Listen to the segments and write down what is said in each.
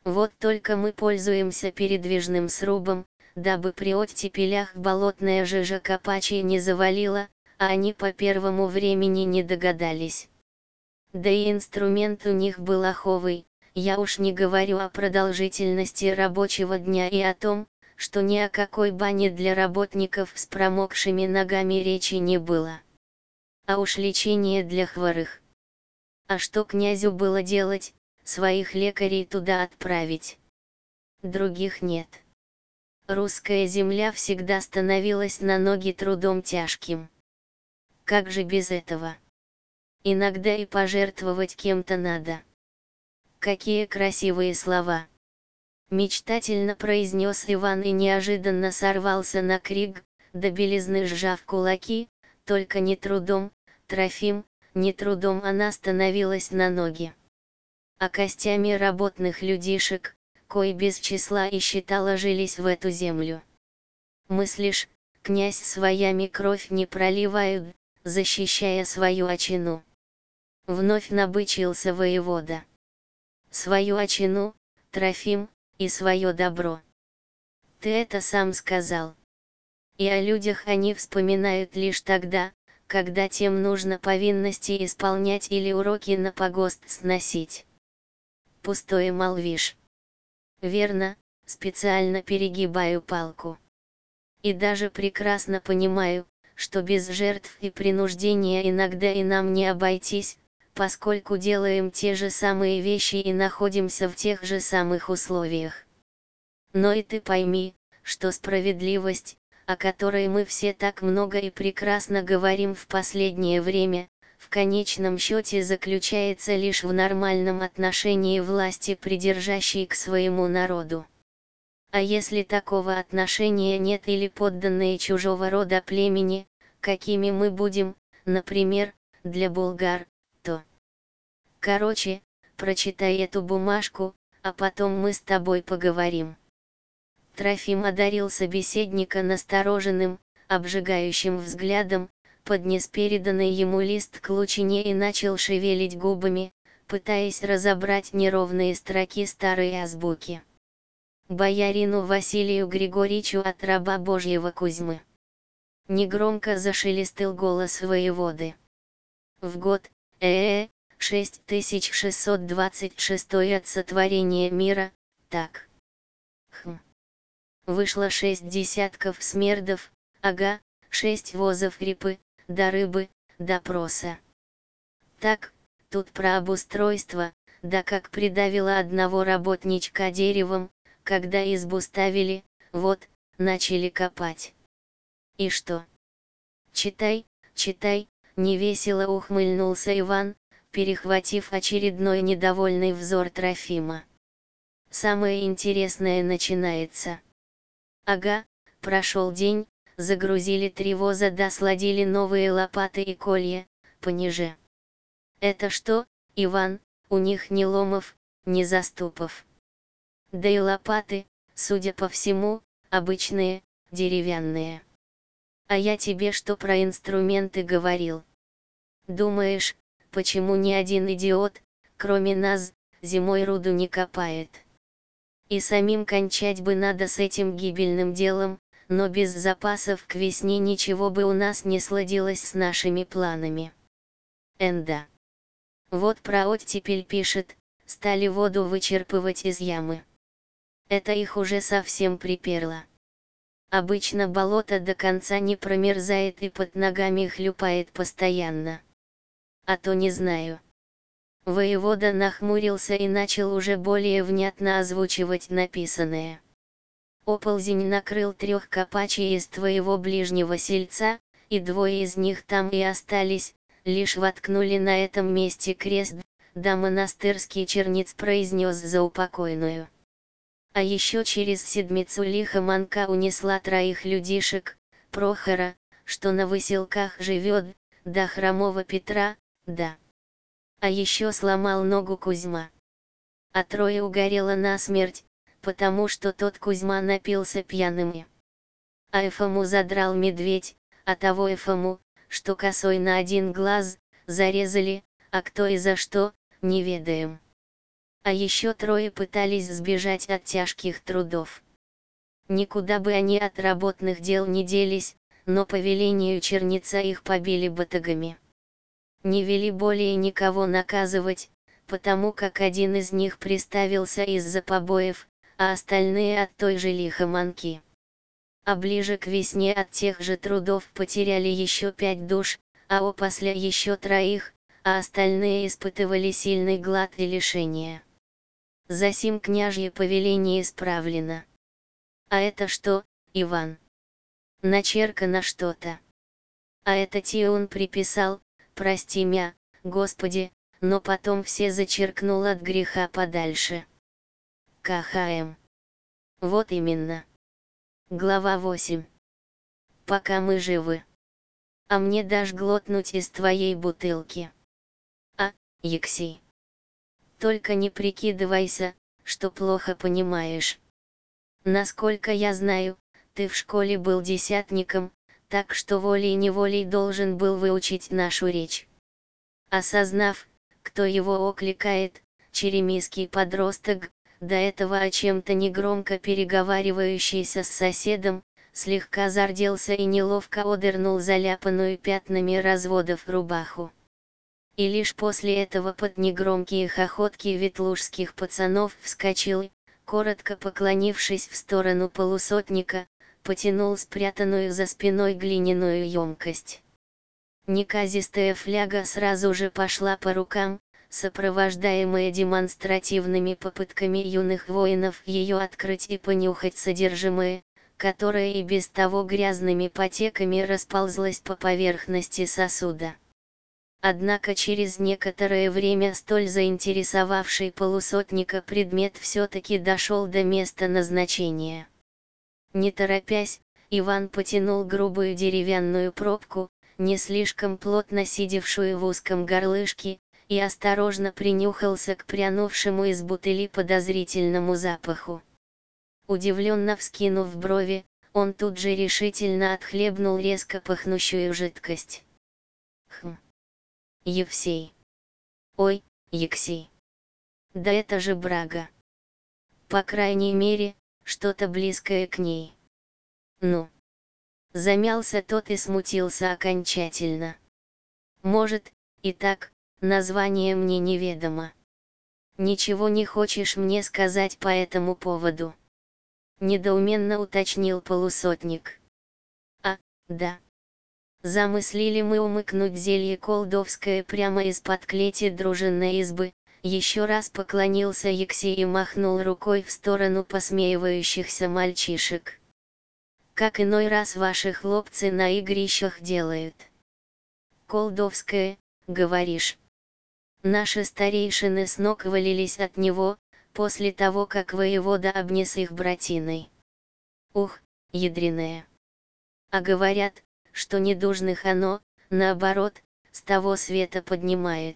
Вот только мы пользуемся передвижным срубом, дабы при оттепелях болотная жижа копачей не завалила, а они по первому времени не догадались. Да и инструмент у них был аховый, я уж не говорю о продолжительности рабочего дня и о том, что ни о какой бане для работников с промокшими ногами речи не было. А уж лечение для хворых. А что князю было делать, своих лекарей туда отправить? Других нет. Русская земля всегда становилась на ноги трудом тяжким. Как же без этого? Иногда и пожертвовать кем-то надо. Какие красивые слова! Мечтательно произнес Иван и неожиданно сорвался на крик, до белизны сжав кулаки, только не трудом, Трофим, не трудом она становилась на ноги, а костями работных людишек, кои без числа и счета ложились в эту землю. Мыслишь, князь своями кровь не проливают, защищая свою отчину. Вновь набычился воевода. Свою отчину, Трофим, и свое добро. Ты это сам сказал. И о людях они вспоминают лишь тогда, когда тем нужно повинности исполнять или уроки на погост сносить. Пустое молвишь. Верно, специально перегибаю палку. И даже прекрасно понимаю, что без жертв и принуждения иногда и нам не обойтись, поскольку делаем те же самые вещи и находимся в тех же самых условиях. Но и ты пойми, что справедливость, о которой мы все так много и прекрасно говорим в последнее время, в конечном счете заключается лишь в нормальном отношении власти придержащей к своему народу. А если такого отношения нет или подданные чужого рода племени, какими мы будем, например, для булгар, то... Короче, прочитай эту бумажку, а потом мы с тобой поговорим. Трофим одарил собеседника настороженным, обжигающим взглядом, поднес переданный ему лист к лучине и начал шевелить губами, пытаясь разобрать неровные строки старой азбуки. Боярину Василию Григорьевичу от раба Божьего Кузьмы. Негромко зашелестел голос воеводы. В год, 6626 от сотворения мира, так. Вышло 6 десятков смердов, ага, 6 возов репы, да рыбы, да проса. Так, тут про обустройство, да как придавило одного работничка деревом, когда избу ставили, вот, начали копать. И что? Читай, читай, невесело ухмыльнулся Иван, перехватив очередной недовольный взор Трофима. Самое интересное начинается. Ага, прошел день, загрузили 3 воза да сладили новые лопаты и колья, пониже. Это что, Иван, у них ни ломов, ни заступов. Да и лопаты, судя по всему, обычные, деревянные. А я тебе что про инструменты говорил? Думаешь, почему ни один идиот, кроме нас, зимой руду не копает? И самим кончать бы надо с этим гибельным делом, но без запасов к весне ничего бы у нас не сладилось с нашими планами. Энда. Вот про оттепель пишет, стали воду вычерпывать из ямы. Это их уже совсем приперло. Обычно болото до конца не промерзает и под ногами хлюпает постоянно. А то не знаю. Воевода нахмурился и начал уже более внятно озвучивать написанное. Оползень накрыл 3 копачей из твоего ближнего сельца, и 2 из них там и остались, лишь воткнули на этом месте крест, да монастырский черниц произнес заупокойную. А еще через седмицу лихо манка унесла 3 людишек, Прохора, что на выселках живет, да хромого Петра, да. А еще сломал ногу Кузьма. А 3 угорело насмерть, потому что тот Кузьма напился пьяным. А Эфому задрал медведь, а того Эфому, что косой на 1 глаз, зарезали, а кто и за что, не ведаем. А еще трое пытались сбежать от тяжких трудов. Никуда бы они от работных дел не делись, но по велению черница их побили батагами. Не вели более никого наказывать, потому как один из них приставился из-за побоев, а остальные от той же лихоманки. А ближе к весне от тех же трудов потеряли еще 5 душ, а опосля еще 3, а остальные испытывали сильный глад и лишение. Засим княжье повеление исправлено. А это что, Иван? Начеркано что-то. А это Тиун приписал, прости мя, Господи, но потом все зачеркнул от греха подальше. КХМ. Вот именно. Глава 8. Пока мы живы. А мне дашь глотнуть из твоей бутылки. А, Екси. Только не прикидывайся, что плохо понимаешь. Насколько я знаю, ты в школе был десятником, так что волей-неволей должен был выучить нашу речь. Осознав, кто его окликает, черемисский подросток, до этого о чем-то негромко переговаривающийся с соседом, слегка зарделся и неловко одернул заляпанную пятнами разводов рубаху. И лишь после этого под негромкие хохотки ветлужских пацанов вскочил и, коротко поклонившись в сторону полусотника, потянул спрятанную за спиной глиняную емкость. Неказистая фляга сразу же пошла по рукам, сопровождаемая демонстративными попытками юных воинов ее открыть и понюхать содержимое, которое и без того грязными потеками расползлось по поверхности сосуда. Однако через некоторое время столь заинтересовавший полусотника предмет все-таки дошел до места назначения. Не торопясь, Иван потянул грубую деревянную пробку, не слишком плотно сидевшую в узком горлышке, и осторожно принюхался к прянувшему из бутыли подозрительному запаху. Удивленно вскинув брови, он тут же решительно отхлебнул резко пахнущую жидкость. Евсей. Ой, Ексей. Да это же брага. По крайней мере, что-то близкое к ней. Ну. Замялся тот и смутился окончательно. Может, и так, название мне неведомо. Ничего не хочешь мне сказать по этому поводу? Недоуменно уточнил полусотник. А, да. Замыслили мы умыкнуть зелье колдовское прямо из-под клети дружинной избы. Еще раз поклонился Екси и махнул рукой в сторону посмеивающихся мальчишек. Как иной раз ваши хлопцы на игрищах делают. Колдовское, говоришь. Наши старейшины с ног валились от него, после того как воевода обнес их братиной. Ух, ядреное. А говорят, что недужных оно, наоборот, с того света поднимает.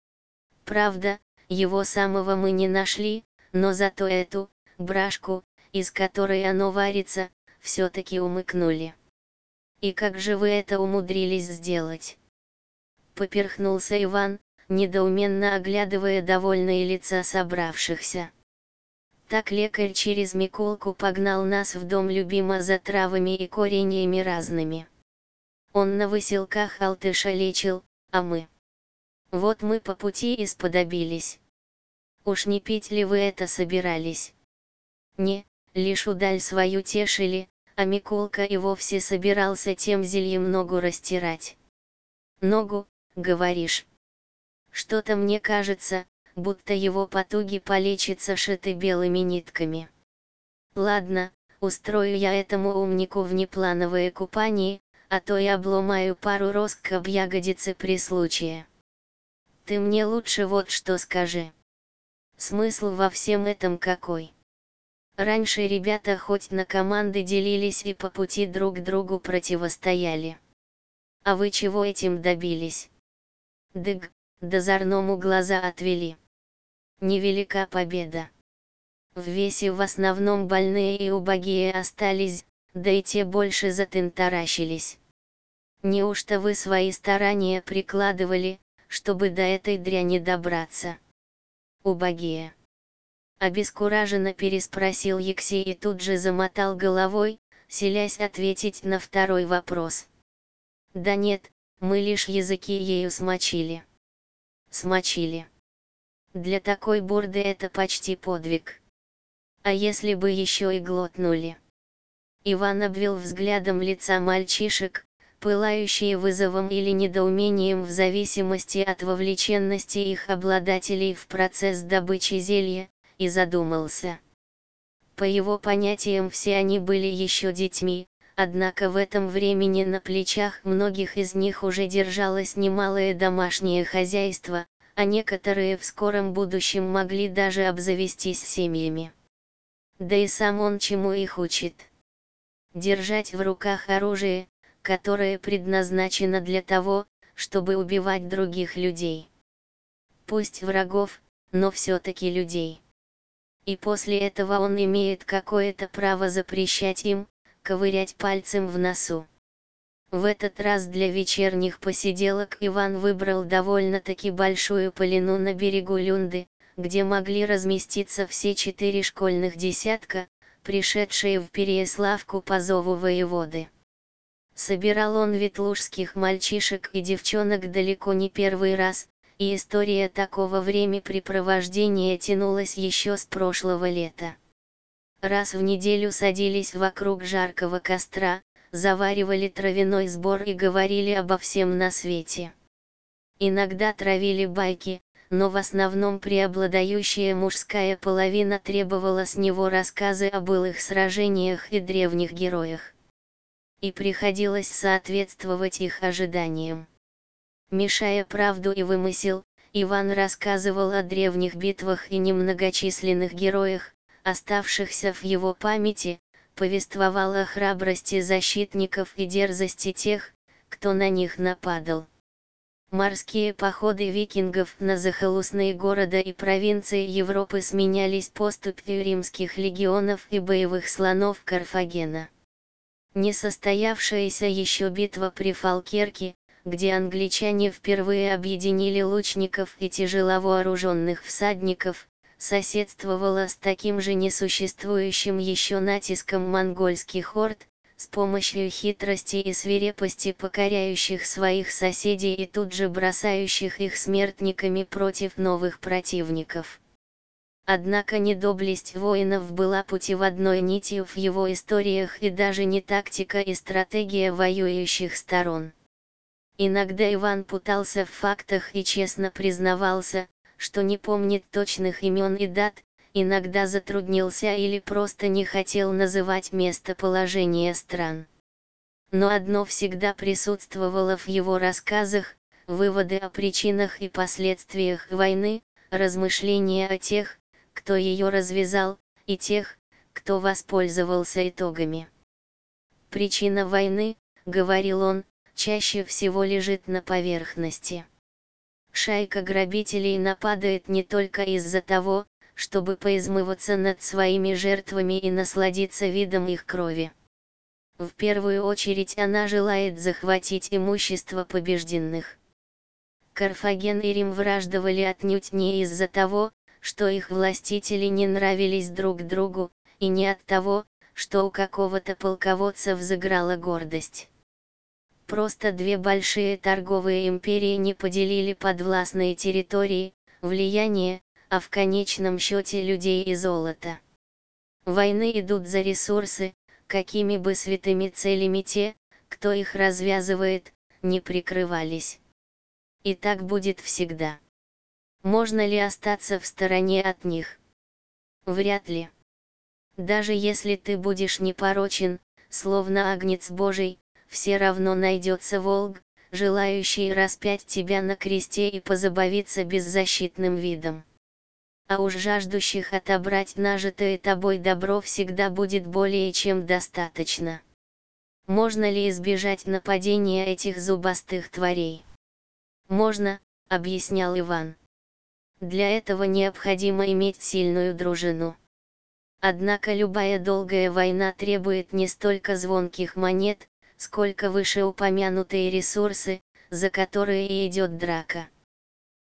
Правда, его самого мы не нашли, но зато эту, брашку, из которой оно варится, все-таки умыкнули. И как же вы это умудрились сделать? Поперхнулся Иван, недоуменно оглядывая довольные лица собравшихся. Так лекарь через Миколку погнал нас в дом любима за травами и кореньями разными. Он на выселках алтыша лечил, а мы. Вот мы по пути и сподобились. Уж не пить ли вы это собирались? Не, лишь удаль свою тешили, а Миколка и вовсе собирался тем зельем ногу растирать. Ногу, говоришь? Что-то мне кажется, будто его потуги полечиться шиты белыми нитками. Ладно, устрою я этому умнику внеплановое купание, а то и обломаю пару роск об ягодицы при случае. Ты мне лучше вот что скажи. Смысл во всем этом какой? Раньше ребята хоть на команды делились и по пути друг другу противостояли. А вы чего этим добились? Дык, дозорному глаза отвели. Невелика победа. В весе в основном больные и убогие остались, да и те больше затынтаращились. Неужто вы свои старания прикладывали, чтобы до этой дряни добраться? Убогие. Обескураженно переспросил Екси и тут же замотал головой, силясь ответить на второй вопрос. Да нет, мы лишь языки ею смочили. Смочили. Для такой бурды это почти подвиг. А если бы еще и глотнули? Иван обвел взглядом лица мальчишек, пылающие вызовом или недоумением в зависимости от вовлеченности их обладателей в процесс добычи зелья, и задумался. По его понятиям все они были еще детьми, однако в этом времени на плечах многих из них уже держалось немалое домашнее хозяйство, а некоторые в скором будущем могли даже обзавестись семьями. Да и сам он чему их учит? Держать в руках оружие, которое предназначено для того, чтобы убивать других людей. Пусть врагов, но все-таки людей. И после этого он имеет какое-то право запрещать им, ковырять пальцем в носу. В этот раз для вечерних посиделок Иван выбрал довольно-таки большую поляну на берегу Люнды, где могли разместиться все 4 школьных десятка, пришедшие в Переяславку по зову воеводы. Собирал он ветлужских мальчишек и девчонок далеко не первый раз, и история такого времяпрепровождения тянулась еще с прошлого лета. Раз в неделю садились вокруг жаркого костра, заваривали травяной сбор и говорили обо всем на свете. Иногда травили байки, но в основном преобладающая мужская половина требовала с него рассказы о былых сражениях и древних героях. И приходилось соответствовать их ожиданиям. Мешая правду и вымысел, Иван рассказывал о древних битвах и немногочисленных героях, оставшихся в его памяти, повествовал о храбрости защитников и дерзости тех, кто на них нападал. Морские походы викингов на захолустные города и провинции Европы сменялись поступью римских легионов и боевых слонов Карфагена. Несостоявшаяся еще битва при Фалкерке, где англичане впервые объединили лучников и тяжеловооруженных всадников, соседствовала с таким же несуществующим еще натиском монгольских орд, с помощью хитрости и свирепости покоряющих своих соседей и тут же бросающих их смертниками против новых противников. Однако не доблесть воинов была путеводной нитью в его историях и даже не тактика и стратегия воюющих сторон. Иногда Иван путался в фактах и честно признавался, что не помнит точных имен и дат, иногда затруднился или просто не хотел называть местоположение стран. Но одно всегда присутствовало в его рассказах: выводы о причинах и последствиях войны, размышления о тех, кто ее развязал, и тех, кто воспользовался итогами. «Причина войны, — говорил он, — чаще всего лежит на поверхности. Шайка грабителей нападает не только из-за того, чтобы поизмываться над своими жертвами и насладиться видом их крови. В первую очередь она желает захватить имущество побежденных. Карфаген и Рим враждовали отнюдь не из-за того, что их властители не нравились друг другу, и не от того, что у какого-то полководца взыграла гордость. Просто две большие торговые империи не поделили подвластные территории, влияние, а в конечном счете людей и золото. Войны идут за ресурсы, какими бы святыми целями те, кто их развязывает, не прикрывались. И так будет всегда. Можно ли остаться в стороне от них? Вряд ли. Даже если ты будешь непорочен, словно агнец Божий, все равно найдется волк, желающий распять тебя на кресте и позабавиться беззащитным видом. А уж жаждущих отобрать нажитое тобой добро всегда будет более чем достаточно. Можно ли избежать нападения этих зубастых тварей? Можно, объяснял Иван. Для этого необходимо иметь сильную дружину. Однако любая долгая война требует не столько звонких монет, сколько вышеупомянутые ресурсы, за которые и идет драка.